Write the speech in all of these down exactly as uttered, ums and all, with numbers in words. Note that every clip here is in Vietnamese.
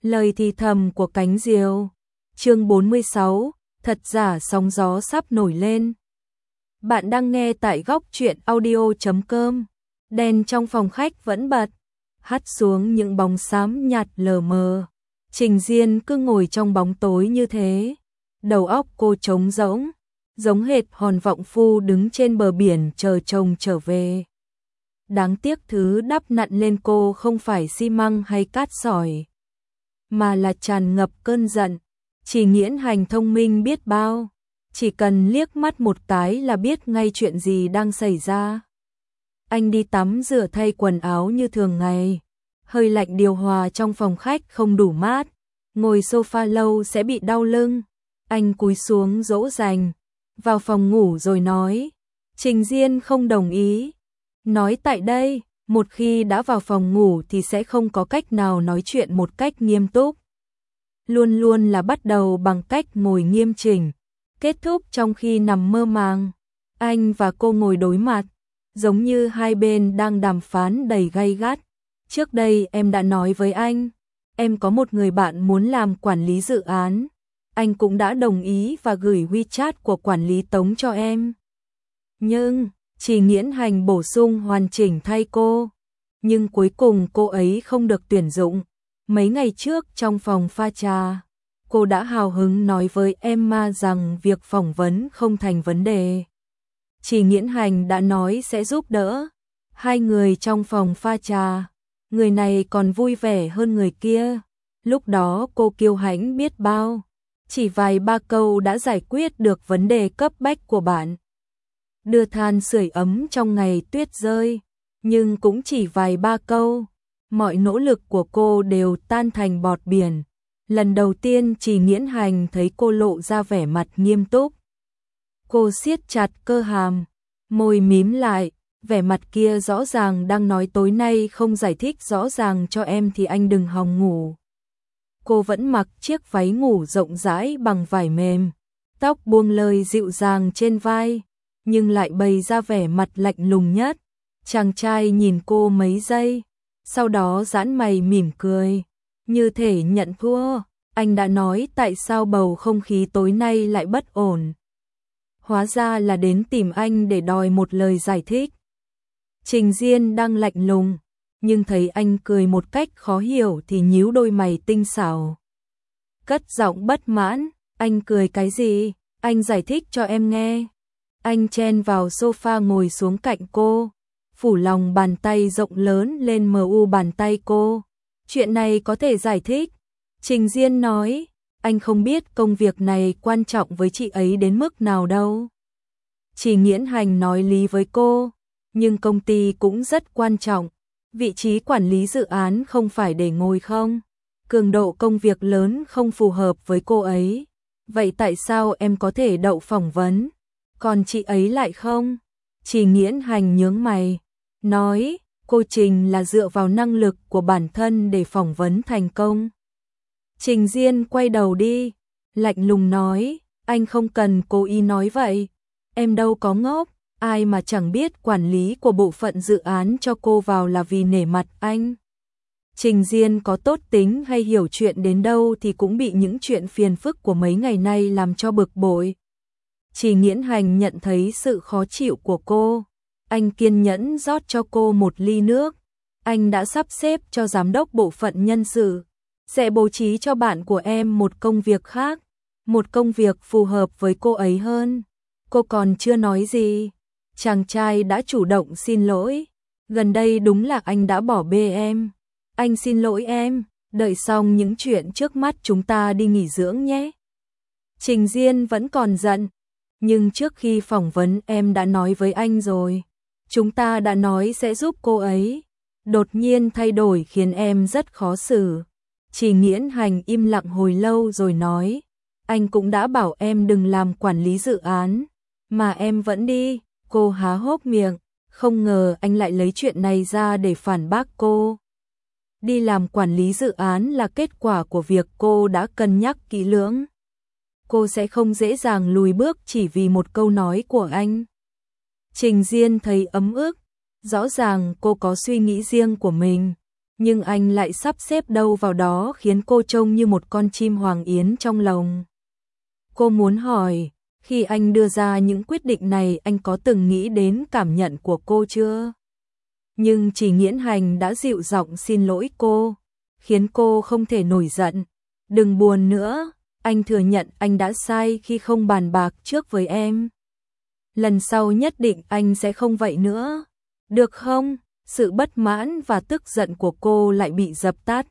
Lời thì thầm của cánh diều. Chương bốn mươi sáu, thật giả sóng gió sắp nổi lên. Bạn đang nghe tại góc truyện audio chấm com. Đèn trong phòng khách vẫn bật, hắt xuống những bóng xám nhạt lờ mờ. Trình Diên cứ ngồi trong bóng tối như thế, đầu óc cô trống rỗng, giống hệt hòn vọng phu đứng trên bờ biển chờ chồng trở về. Đáng tiếc thứ đắp nặn lên cô không phải xi măng hay cát sỏi, mà là tràn ngập cơn giận. Chỉ Nghiễn Hành thông minh biết bao, chỉ cần liếc mắt một cái là biết ngay chuyện gì đang xảy ra. Anh đi tắm rửa thay quần áo như thường ngày, hơi lạnh điều hòa trong phòng khách không đủ mát, ngồi sofa lâu sẽ bị đau lưng. Anh cúi xuống dỗ dành, vào phòng ngủ rồi nói. Trình Diên không đồng ý, nói tại đây, một khi đã vào phòng ngủ thì sẽ không có cách nào nói chuyện một cách nghiêm túc. Luôn luôn là bắt đầu bằng cách ngồi nghiêm chỉnh, kết thúc trong khi nằm mơ màng. Anh và cô ngồi đối mặt, giống như hai bên đang đàm phán đầy gay gắt. Trước đây em đã nói với anh, em có một người bạn muốn làm quản lý dự án. Anh cũng đã đồng ý và gửi WeChat của quản lý Tống cho em. Nhưng, Chỉ Nghiễn Hành bổ sung hoàn chỉnh thay cô. Nhưng cuối cùng cô ấy không được tuyển dụng. Mấy ngày trước trong phòng pha trà, cô đã hào hứng nói với Emma rằng việc phỏng vấn không thành vấn đề. Chỉ Nghiễn Hành đã nói sẽ giúp đỡ. Hai người trong phòng pha trà, người này còn vui vẻ hơn người kia. Lúc đó cô kiêu hãnh biết bao. Chỉ vài ba câu đã giải quyết được vấn đề cấp bách của bạn. Đưa than sưởi ấm trong ngày tuyết rơi, nhưng cũng chỉ vài ba câu. Mọi nỗ lực của cô đều tan thành bọt biển. Lần đầu tiên Chỉ Nghiễn Hành thấy cô lộ ra vẻ mặt nghiêm túc. Cô siết chặt cơ hàm, môi mím lại, vẻ mặt kia rõ ràng đang nói tối nay không giải thích rõ ràng cho em thì anh đừng hòng ngủ. Cô vẫn mặc chiếc váy ngủ rộng rãi bằng vải mềm, tóc buông lơi dịu dàng trên vai, nhưng lại bày ra vẻ mặt lạnh lùng nhất. Chàng trai nhìn cô mấy giây, sau đó giãn mày mỉm cười, như thể nhận thua. Anh đã nói tại sao bầu không khí tối nay lại bất ổn. Hóa ra là đến tìm anh để đòi một lời giải thích. Trình Diên đang lạnh lùng, nhưng thấy anh cười một cách khó hiểu thì nhíu đôi mày tinh xảo. Cất giọng bất mãn, anh cười cái gì, anh giải thích cho em nghe. Anh chen vào sofa ngồi xuống cạnh cô, phủ lòng bàn tay rộng lớn lên mờ u bàn tay cô. Chuyện này có thể giải thích. Trình Diên nói, anh không biết công việc này quan trọng với chị ấy đến mức nào đâu. Chỉ Nghiễn Hành nói lý với cô, nhưng công ty cũng rất quan trọng. Vị trí quản lý dự án không phải để ngồi không. Cường độ công việc lớn không phù hợp với cô ấy. Vậy tại sao em có thể đậu phỏng vấn, còn chị ấy lại không? Chỉ Nghiễn Hành nhướng mày, nói, cô Trình là dựa vào năng lực của bản thân để phỏng vấn thành công. Trình Diên quay đầu đi, lạnh lùng nói, anh không cần cố ý nói vậy. Em đâu có ngốc, ai mà chẳng biết quản lý của bộ phận dự án cho cô vào là vì nể mặt anh. Trình Diên có tốt tính hay hiểu chuyện đến đâu thì cũng bị những chuyện phiền phức của mấy ngày nay làm cho bực bội. Chỉ Nghiễn Hành nhận thấy sự khó chịu của cô. Anh kiên nhẫn rót cho cô một ly nước. Anh đã sắp xếp cho giám đốc bộ phận nhân sự sẽ bố trí cho bạn của em một công việc khác, một công việc phù hợp với cô ấy hơn. Cô còn chưa nói gì, chàng trai đã chủ động xin lỗi. Gần đây đúng là anh đã bỏ bê em. Anh xin lỗi em, đợi xong những chuyện trước mắt chúng ta đi nghỉ dưỡng nhé. Trình Diên vẫn còn giận, nhưng trước khi phỏng vấn em đã nói với anh rồi. Chúng ta đã nói sẽ giúp cô ấy. Đột nhiên thay đổi khiến em rất khó xử. Chỉ Nghiễn Hành im lặng hồi lâu rồi nói, anh cũng đã bảo em đừng làm quản lý dự án, mà em vẫn đi. Cô há hốc miệng, không ngờ anh lại lấy chuyện này ra để phản bác cô. Đi làm quản lý dự án là kết quả của việc cô đã cân nhắc kỹ lưỡng. Cô sẽ không dễ dàng lùi bước chỉ vì một câu nói của anh. Trình Diên thấy ấm ức, rõ ràng cô có suy nghĩ riêng của mình, Nhưng anh lại sắp xếp đâu vào đó khiến cô trông như một con chim hoàng yến trong lồng. Cô muốn hỏi, khi anh đưa ra những quyết định này anh có từng nghĩ đến cảm nhận của cô chưa? Nhưng Trì Nghiễn Hành đã dịu giọng xin lỗi cô, khiến cô không thể nổi giận. Đừng buồn nữa, anh thừa nhận anh đã sai khi không bàn bạc trước với em. Lần sau nhất định anh sẽ không vậy nữa. Được không? Sự bất mãn và tức giận của cô lại bị dập tắt.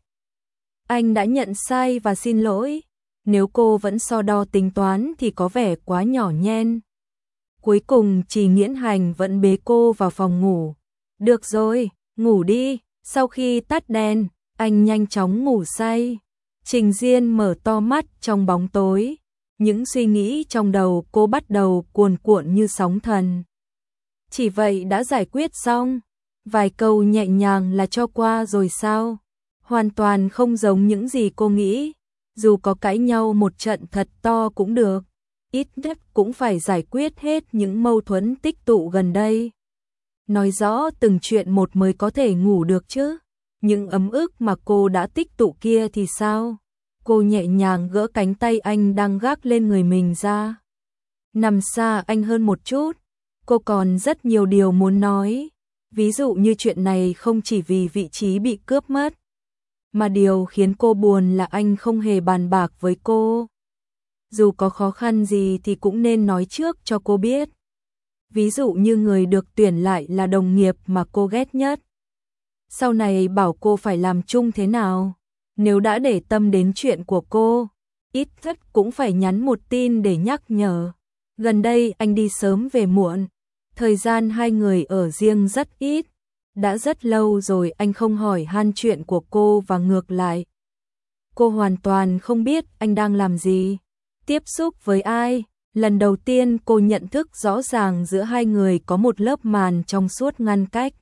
Anh đã nhận sai và xin lỗi. Nếu cô vẫn so đo tính toán thì có vẻ quá nhỏ nhen. Cuối cùng Trì Nghiễn Hành vẫn bế cô vào phòng ngủ. Được rồi, ngủ đi. Sau khi tắt đèn, anh nhanh chóng ngủ say. Trình Diên mở to mắt trong bóng tối. Những suy nghĩ trong đầu cô bắt đầu cuồn cuộn như sóng thần. Chỉ vậy đã giải quyết xong. Vài câu nhẹ nhàng là cho qua rồi sao? Hoàn toàn không giống những gì cô nghĩ. Dù có cãi nhau một trận thật to cũng được. Ít nhất cũng phải giải quyết hết những mâu thuẫn tích tụ gần đây. Nói rõ từng chuyện một mới có thể ngủ được chứ. Những ấm ức mà cô đã tích tụ kia thì sao? Cô nhẹ nhàng gỡ cánh tay anh đang gác lên người mình ra. Nằm xa anh hơn một chút. Cô còn rất nhiều điều muốn nói. Ví dụ như chuyện này không chỉ vì vị trí bị cướp mất. Mà điều khiến cô buồn là anh không hề bàn bạc với cô. Dù có khó khăn gì thì cũng nên nói trước cho cô biết. Ví dụ như người được tuyển lại là đồng nghiệp mà cô ghét nhất. Sau này bảo cô phải làm chung thế nào? Nếu đã để tâm đến chuyện của cô, ít nhất cũng phải nhắn một tin để nhắc nhở. Gần đây anh đi sớm về muộn. Thời gian hai người ở riêng rất ít. Đã rất lâu rồi anh không hỏi han chuyện của cô và ngược lại. Cô hoàn toàn không biết anh đang làm gì, tiếp xúc với ai. Lần đầu tiên cô nhận thức rõ ràng giữa hai người có một lớp màn trong suốt ngăn cách.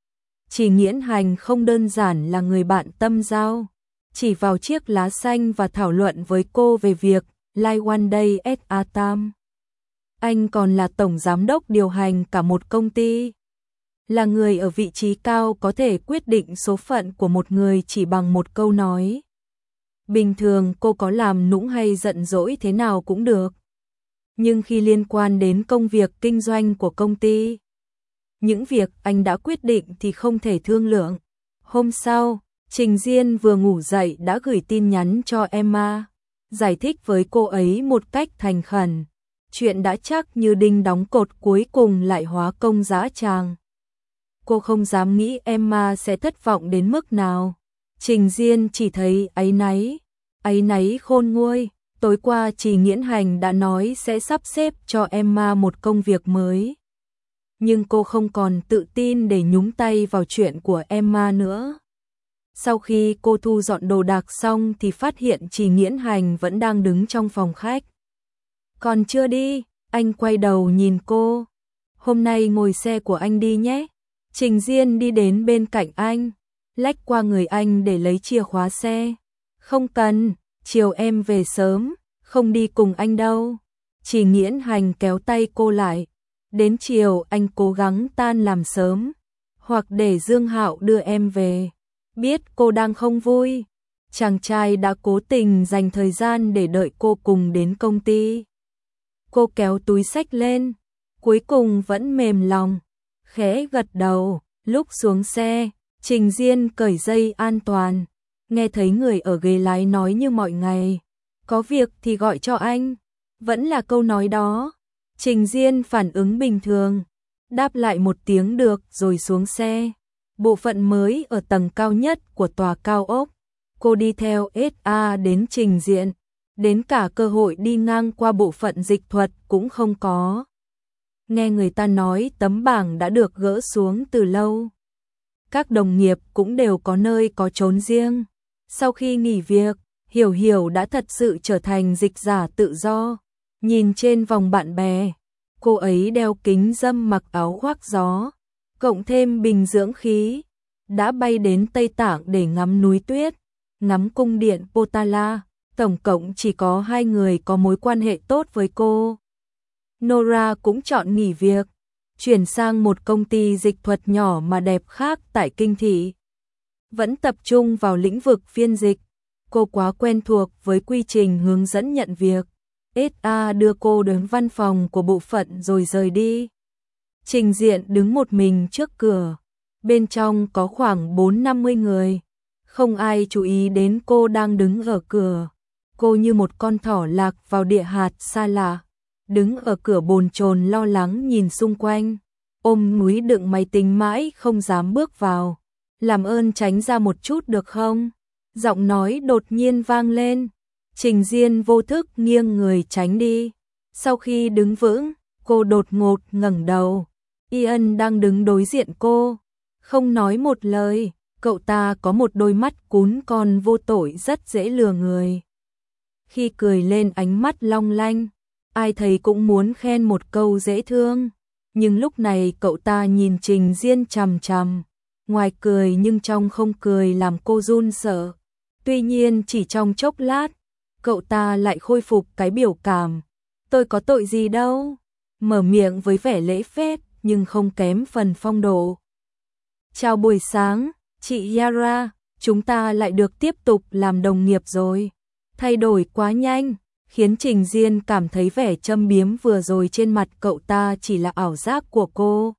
Trì Nghiễn Hành không đơn giản là người bạn tâm giao, chỉ vào chiếc lá xanh và thảo luận với cô về việc Live One Day at a Time. Anh còn là tổng giám đốc điều hành cả một công ty. Là người ở vị trí cao có thể quyết định số phận của một người chỉ bằng một câu nói. Bình thường cô có làm nũng hay giận dỗi thế nào cũng được. Nhưng khi liên quan đến công việc kinh doanh của công ty, những việc anh đã quyết định thì không thể thương lượng. Hôm sau, Trình Diên vừa ngủ dậy đã gửi tin nhắn cho Emma, giải thích với cô ấy một cách thành khẩn. Chuyện đã chắc như đinh đóng cột cuối cùng lại hóa công dã tràng. Cô không dám nghĩ Emma sẽ thất vọng đến mức nào. Trình Diên chỉ thấy áy náy, áy náy khôn nguôi. Tối qua Trì Nghiễn Hành đã nói sẽ sắp xếp cho Emma một công việc mới. Nhưng cô không còn tự tin để nhúng tay vào chuyện của Emma nữa. Sau khi cô thu dọn đồ đạc xong thì phát hiện Trì Nghiễn Hành vẫn đang đứng trong phòng khách. Còn chưa đi, anh quay đầu nhìn cô. Hôm nay ngồi xe của anh đi nhé. Trình Diên đi đến bên cạnh anh, lách qua người anh để lấy chìa khóa xe. Không cần, chiều em về sớm, không đi cùng anh đâu. Trì Nghiễn Hành kéo tay cô lại. Đến chiều anh cố gắng tan làm sớm, hoặc để Dương Hạo đưa em về. Biết cô đang không vui, chàng trai đã cố tình dành thời gian để đợi cô cùng đến công ty. Cô kéo túi xách lên, cuối cùng vẫn mềm lòng, khẽ gật đầu. Lúc xuống xe, Trình Diên cởi dây an toàn, nghe thấy người ở ghế lái nói như mọi ngày, có việc thì gọi cho anh. Vẫn là câu nói đó. Trình Diên phản ứng bình thường, đáp lại một tiếng được rồi xuống xe. Bộ phận mới ở tầng cao nhất của tòa cao ốc. Cô đi theo ét a đến trình diện, đến cả cơ hội đi ngang qua bộ phận dịch thuật cũng không có. Nghe người ta nói tấm bảng đã được gỡ xuống từ lâu. Các đồng nghiệp cũng đều có nơi có chốn riêng. Sau khi nghỉ việc, Hiểu Hiểu đã thật sự trở thành dịch giả tự do. Nhìn trên vòng bạn bè, cô ấy đeo kính râm mặc áo khoác gió, cộng thêm bình dưỡng khí, đã bay đến Tây Tạng để ngắm núi tuyết, ngắm cung điện Potala. Tổng cộng chỉ có hai người có mối quan hệ tốt với cô. Nora cũng chọn nghỉ việc, chuyển sang một công ty dịch thuật nhỏ mà đẹp khác tại Kinh Thị. vẫn tập trung vào lĩnh vực phiên dịch. Cô quá quen thuộc với quy trình hướng dẫn nhận việc. ét a đưa cô đến văn phòng của bộ phận rồi rời đi. Trình Diện đứng một mình trước cửa. Bên trong có khoảng bốn năm mươi người. Không ai chú ý đến cô đang đứng ở cửa. Cô như một con thỏ lạc vào địa hạt xa lạ. Đứng ở cửa bồn chồn lo lắng nhìn xung quanh. Ôm núi đựng máy tính mãi không dám bước vào. Làm ơn tránh ra một chút được không? Giọng nói đột nhiên vang lên. Trình Diên vô thức nghiêng người tránh đi. Sau khi đứng vững, cô đột ngột ngẩng đầu. Ian đang đứng đối diện cô. Không nói một lời, cậu ta có một đôi mắt cún con vô tội rất dễ lừa người. Khi cười lên ánh mắt long lanh, ai thấy cũng muốn khen một câu dễ thương. Nhưng lúc này cậu ta nhìn Trình Diên chằm chằm. Ngoài cười nhưng trong không cười làm cô run sợ. Tuy nhiên chỉ trong chốc lát, cậu ta lại khôi phục cái biểu cảm. Tôi có tội gì đâu. Mở miệng với vẻ lễ phép nhưng không kém phần phong độ. Chào buổi sáng, chị Yara, chúng ta lại được tiếp tục làm đồng nghiệp rồi. Thay đổi quá nhanh, khiến Trình Diên cảm thấy vẻ châm biếm vừa rồi trên mặt cậu ta chỉ là ảo giác của cô.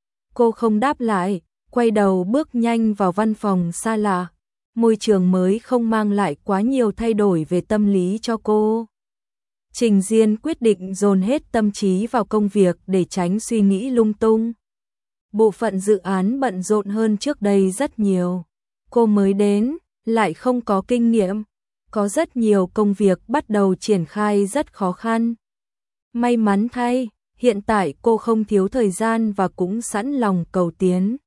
Cô không đáp lại, quay đầu bước nhanh vào văn phòng xa lạ. Môi trường mới không mang lại quá nhiều thay đổi về tâm lý cho cô. Trình Diên quyết định dồn hết tâm trí vào công việc để tránh suy nghĩ lung tung. Bộ phận dự án bận rộn hơn trước đây rất nhiều. Cô mới đến, lại không có kinh nghiệm. Có rất nhiều công việc bắt đầu triển khai rất khó khăn. May mắn thay, hiện tại cô không thiếu thời gian và cũng sẵn lòng cầu tiến.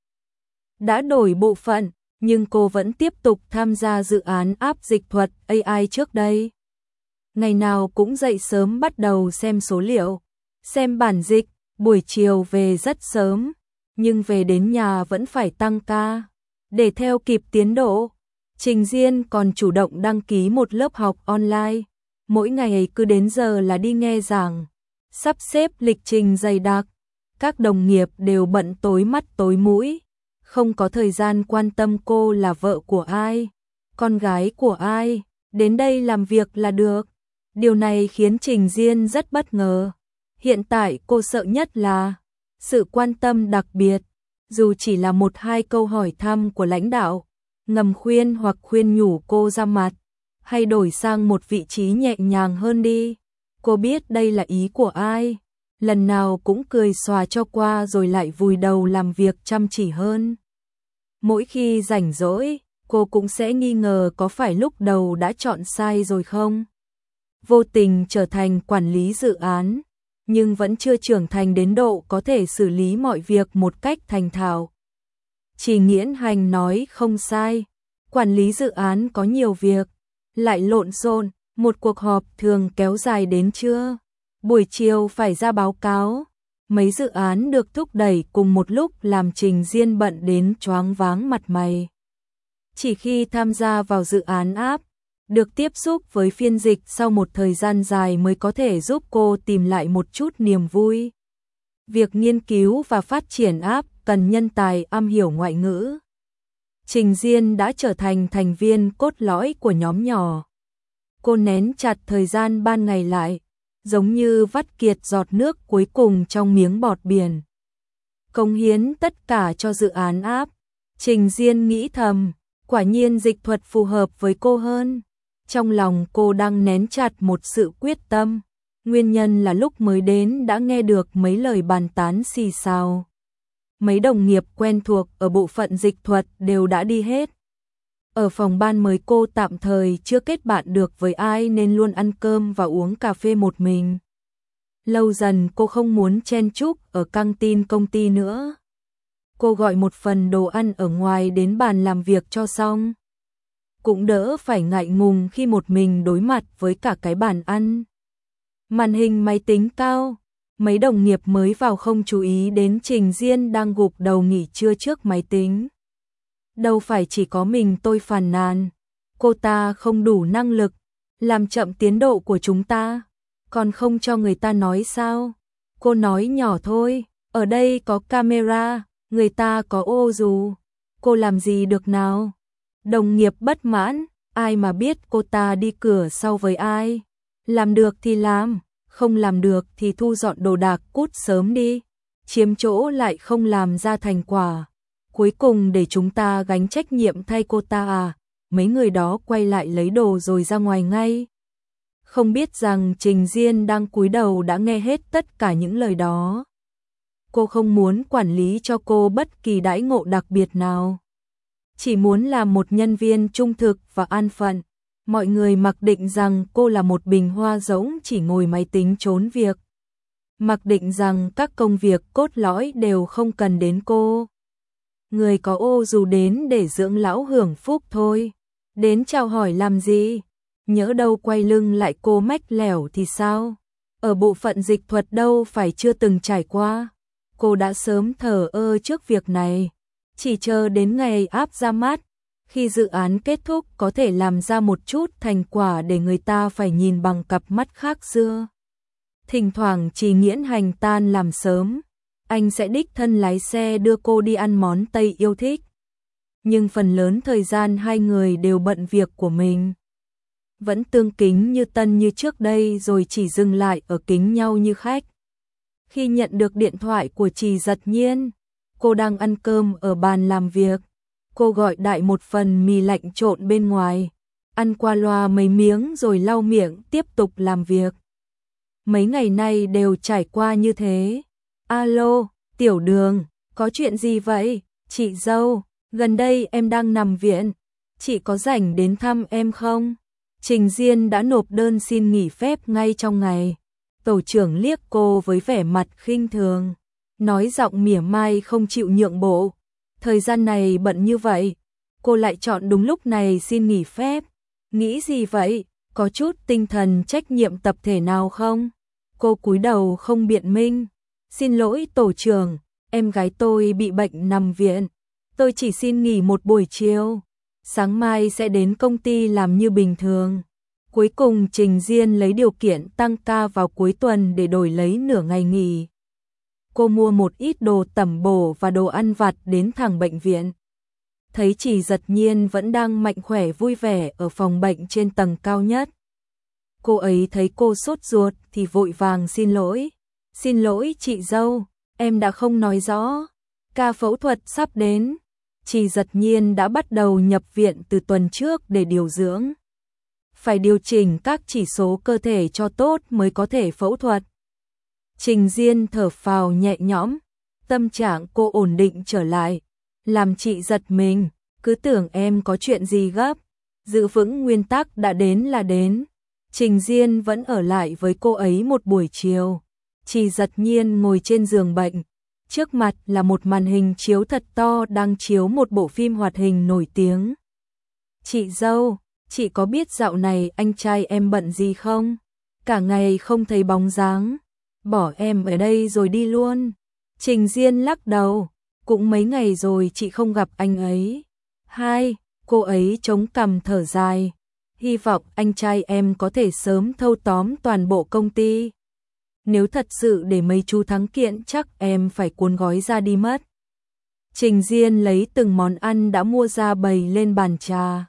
Đã đổi bộ phận, nhưng cô vẫn tiếp tục tham gia dự án app dịch thuật a i trước đây. Ngày nào cũng dậy sớm bắt đầu xem số liệu, xem bản dịch, buổi chiều về rất sớm, nhưng về đến nhà vẫn phải tăng ca. Để theo kịp tiến độ, Trình Diên còn chủ động đăng ký một lớp học online. Mỗi ngày cứ đến giờ là đi nghe giảng, sắp xếp lịch trình dày đặc. Các đồng nghiệp đều bận tối mắt tối mũi, không có thời gian quan tâm cô là vợ của ai, con gái của ai, đến đây làm việc là được. Điều này khiến Trình Diên rất bất ngờ. Hiện tại cô sợ nhất là sự quan tâm đặc biệt, dù chỉ là một hai câu hỏi thăm của lãnh đạo, ngầm khuyên hoặc khuyên nhủ cô ra mặt, hay đổi sang một vị trí nhẹ nhàng hơn đi. Cô biết đây là ý của ai, lần nào cũng cười xòa cho qua rồi lại vùi đầu làm việc chăm chỉ hơn. Mỗi khi rảnh rỗi, cô cũng sẽ nghi ngờ có phải lúc đầu đã chọn sai rồi không. Vô tình trở thành quản lý dự án, nhưng vẫn chưa trưởng thành đến độ có thể xử lý mọi việc một cách thành thạo. Chỉ Nghiễn Hành nói không sai, quản lý dự án có nhiều việc, lại lộn xộn, một cuộc họp thường kéo dài đến trưa, buổi chiều phải ra báo cáo, mấy dự án được thúc đẩy cùng một lúc làm Trình Diên bận đến choáng váng mặt mày. Chỉ khi tham gia vào dự án app, được tiếp xúc với phiên dịch sau một thời gian dài mới có thể giúp cô tìm lại một chút niềm vui. Việc nghiên cứu và phát triển app cần nhân tài am hiểu ngoại ngữ. Trình Diên đã trở thành thành viên cốt lõi của nhóm nhỏ. Cô nén chặt thời gian ban ngày lại, giống như vắt kiệt giọt nước cuối cùng trong miếng bọt biển. Cống hiến tất cả cho dự án app. Trình Diên nghĩ thầm, quả nhiên dịch thuật phù hợp với cô hơn. Trong lòng cô đang nén chặt một sự quyết tâm. Nguyên nhân là lúc mới đến đã nghe được mấy lời bàn tán xì xào. Mấy đồng nghiệp quen thuộc ở bộ phận dịch thuật đều đã đi hết. Ở phòng ban mới cô tạm thời chưa kết bạn được với ai nên luôn ăn cơm và uống cà phê một mình. Lâu dần cô không muốn chen chúc ở căng tin công ty nữa. Cô gọi một phần đồ ăn ở ngoài đến bàn làm việc cho xong. Cũng đỡ phải ngại ngùng khi một mình đối mặt với cả cái bàn ăn. Màn hình máy tính cao, mấy đồng nghiệp mới vào không chú ý đến Trình Diên đang gục đầu nghỉ trưa trước máy tính. Đâu phải chỉ có mình tôi phàn nàn, cô ta không đủ năng lực, làm chậm tiến độ của chúng ta, còn không cho người ta nói sao? Cô nói nhỏ thôi, ở đây có camera, người ta có ô dù, cô làm gì được nào? Đồng nghiệp bất mãn, ai mà biết cô ta đi cửa sau với ai. Làm được thì làm, không làm được thì thu dọn đồ đạc cút sớm đi. Chiếm chỗ lại không làm ra thành quả. Cuối cùng để chúng ta gánh trách nhiệm thay cô ta à. Mấy người đó quay lại lấy đồ rồi ra ngoài ngay. Không biết rằng Trình Diên đang cúi đầu đã nghe hết tất cả những lời đó. Cô không muốn quản lý cho cô bất kỳ đãi ngộ đặc biệt nào. Chỉ muốn là một nhân viên trung thực và an phận. Mọi người mặc định rằng cô là một bình hoa rỗng chỉ ngồi máy tính trốn việc. Mặc định rằng các công việc cốt lõi đều không cần đến cô. Người có ô dù đến để dưỡng lão hưởng phúc thôi. Đến chào hỏi làm gì? Nhỡ đâu quay lưng lại cô mách lẻo thì sao? Ở bộ phận dịch thuật đâu phải chưa từng trải qua. Cô đã sớm thờ ơ trước việc này. Chỉ chờ đến ngày áp ra mắt. Khi dự án kết thúc có thể làm ra một chút thành quả để người ta phải nhìn bằng cặp mắt khác xưa. Thỉnh thoảng Trì Nghiễn Hành tan làm sớm. Anh sẽ đích thân lái xe đưa cô đi ăn món Tây yêu thích. Nhưng phần lớn thời gian hai người đều bận việc của mình. Vẫn tương kính như tân như trước đây rồi chỉ dừng lại ở kính nhau như khách. Khi nhận được điện thoại của Trì Giật Nhiên, cô đang ăn cơm ở bàn làm việc. Cô gọi đại một phần mì lạnh trộn bên ngoài, ăn qua loa mấy miếng rồi lau miệng tiếp tục làm việc. Mấy ngày nay đều trải qua như thế. Alo, Tiểu Đường, có chuyện gì vậy? Chị dâu, gần đây em đang nằm viện, chị có rảnh đến thăm em không? Trình Diên đã nộp đơn xin nghỉ phép ngay trong ngày. Tổ trưởng liếc cô với vẻ mặt khinh thường, nói giọng mỉa mai không chịu nhượng bộ. Thời gian này bận như vậy, cô lại chọn đúng lúc này xin nghỉ phép. Nghĩ gì vậy? Có chút tinh thần trách nhiệm tập thể nào không? Cô cúi đầu không biện minh. Xin lỗi tổ trưởng, em gái tôi bị bệnh nằm viện. Tôi chỉ xin nghỉ một buổi chiều. Sáng mai sẽ đến công ty làm như bình thường. Cuối cùng Trình Diên lấy điều kiện tăng ca vào cuối tuần để đổi lấy nửa ngày nghỉ. Cô mua một ít đồ tẩm bổ và đồ ăn vặt đến thẳng bệnh viện. Thấy Trì Giật Nhiên vẫn đang mạnh khỏe vui vẻ ở phòng bệnh trên tầng cao nhất. Cô ấy thấy cô sốt ruột thì vội vàng xin lỗi. Xin lỗi chị dâu, em đã không nói rõ. Ca phẫu thuật sắp đến. Trì Giật Nhiên đã bắt đầu nhập viện từ tuần trước để điều dưỡng. Phải điều chỉnh các chỉ số cơ thể cho tốt mới có thể phẫu thuật. Trình Diên thở phào nhẹ nhõm, tâm trạng cô ổn định trở lại, làm chị giật mình, cứ tưởng em có chuyện gì gấp, giữ vững nguyên tắc đã đến là đến. Trình Diên vẫn ở lại với cô ấy một buổi chiều. Trì Giật Nhiên ngồi trên giường bệnh, trước mặt là một màn hình chiếu thật to đang chiếu một bộ phim hoạt hình nổi tiếng. Chị dâu, chị có biết dạo này anh trai em bận gì không? Cả ngày không thấy bóng dáng. Bỏ em ở đây rồi đi luôn. Trình Diên lắc đầu, cũng mấy ngày rồi chị không gặp anh ấy. Hai, cô ấy chống cằm thở dài. Hy vọng anh trai em có thể sớm thâu tóm toàn bộ công ty. Nếu thật sự để mấy chú thắng kiện chắc em phải cuốn gói ra đi mất. Trình Diên lấy từng món ăn đã mua ra bày lên bàn trà.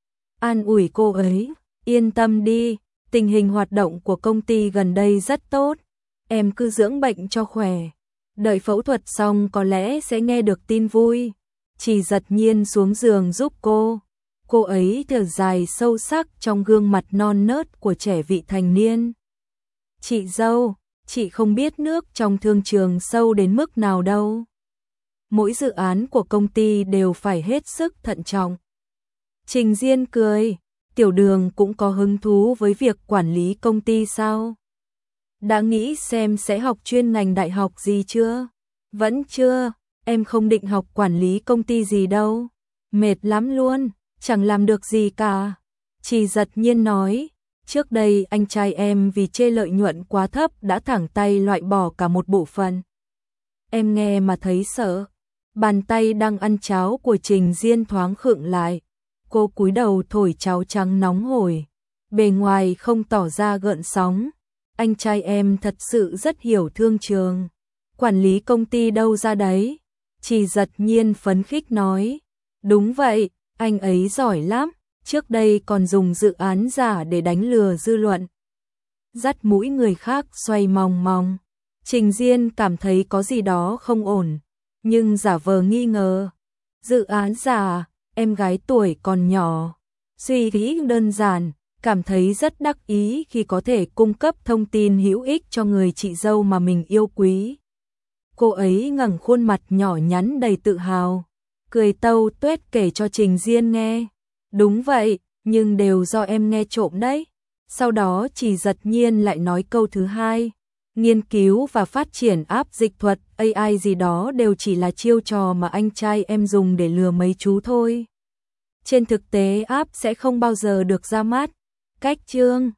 An ủi cô ấy, yên tâm đi, tình hình hoạt động của công ty gần đây rất tốt. Em cứ dưỡng bệnh cho khỏe. Đợi phẫu thuật xong có lẽ sẽ nghe được tin vui. Trì Giật Nhiên xuống giường giúp cô. Cô ấy thở dài sâu sắc trong gương mặt non nớt của trẻ vị thành niên. Chị dâu, chị không biết nước trong thương trường sâu đến mức nào đâu. Mỗi dự án của công ty đều phải hết sức thận trọng. Trình Diên cười, Tiểu Đường cũng có hứng thú với việc quản lý công ty sao? Đã nghĩ xem sẽ học chuyên ngành đại học gì chưa? Vẫn chưa, em không định học quản lý công ty gì đâu. Mệt lắm luôn, chẳng làm được gì cả. Trì Giật Nhiên nói, trước đây anh trai em vì chê lợi nhuận quá thấp đã thẳng tay loại bỏ cả một bộ phận. Em nghe mà thấy sợ. Bàn tay đang ăn cháo của Trình Diên thoáng khựng lại. Cô cúi đầu thổi cháo trắng nóng hổi. Bề ngoài không tỏ ra gợn sóng. Anh trai em thật sự rất hiểu thương trường. Quản lý công ty đâu ra đấy? Trì Giật Nhiên phấn khích nói. Đúng vậy, Anh ấy giỏi lắm, trước đây còn dùng dự án giả để đánh lừa dư luận. Dắt mũi người khác xoay mòng mòng. Trình Diên cảm thấy có gì đó không ổn, nhưng giả vờ nghi ngờ. Dự án giả, em gái tuổi còn nhỏ. Suy nghĩ đơn giản, cảm thấy rất đắc ý khi có thể cung cấp thông tin hữu ích cho người chị dâu mà mình yêu quý. Cô ấy ngẩng khuôn mặt nhỏ nhắn đầy tự hào, cười tâu tuét kể cho Trình Diên nghe. Đúng vậy, nhưng đều do em nghe trộm đấy. Sau đó chỉ giật nhiên lại nói câu thứ hai. Nghiên cứu và phát triển app dịch thuật a i gì đó đều chỉ là chiêu trò mà anh trai em dùng để lừa mấy chú thôi. Trên thực tế app sẽ không bao giờ được ra mắt. Cách chương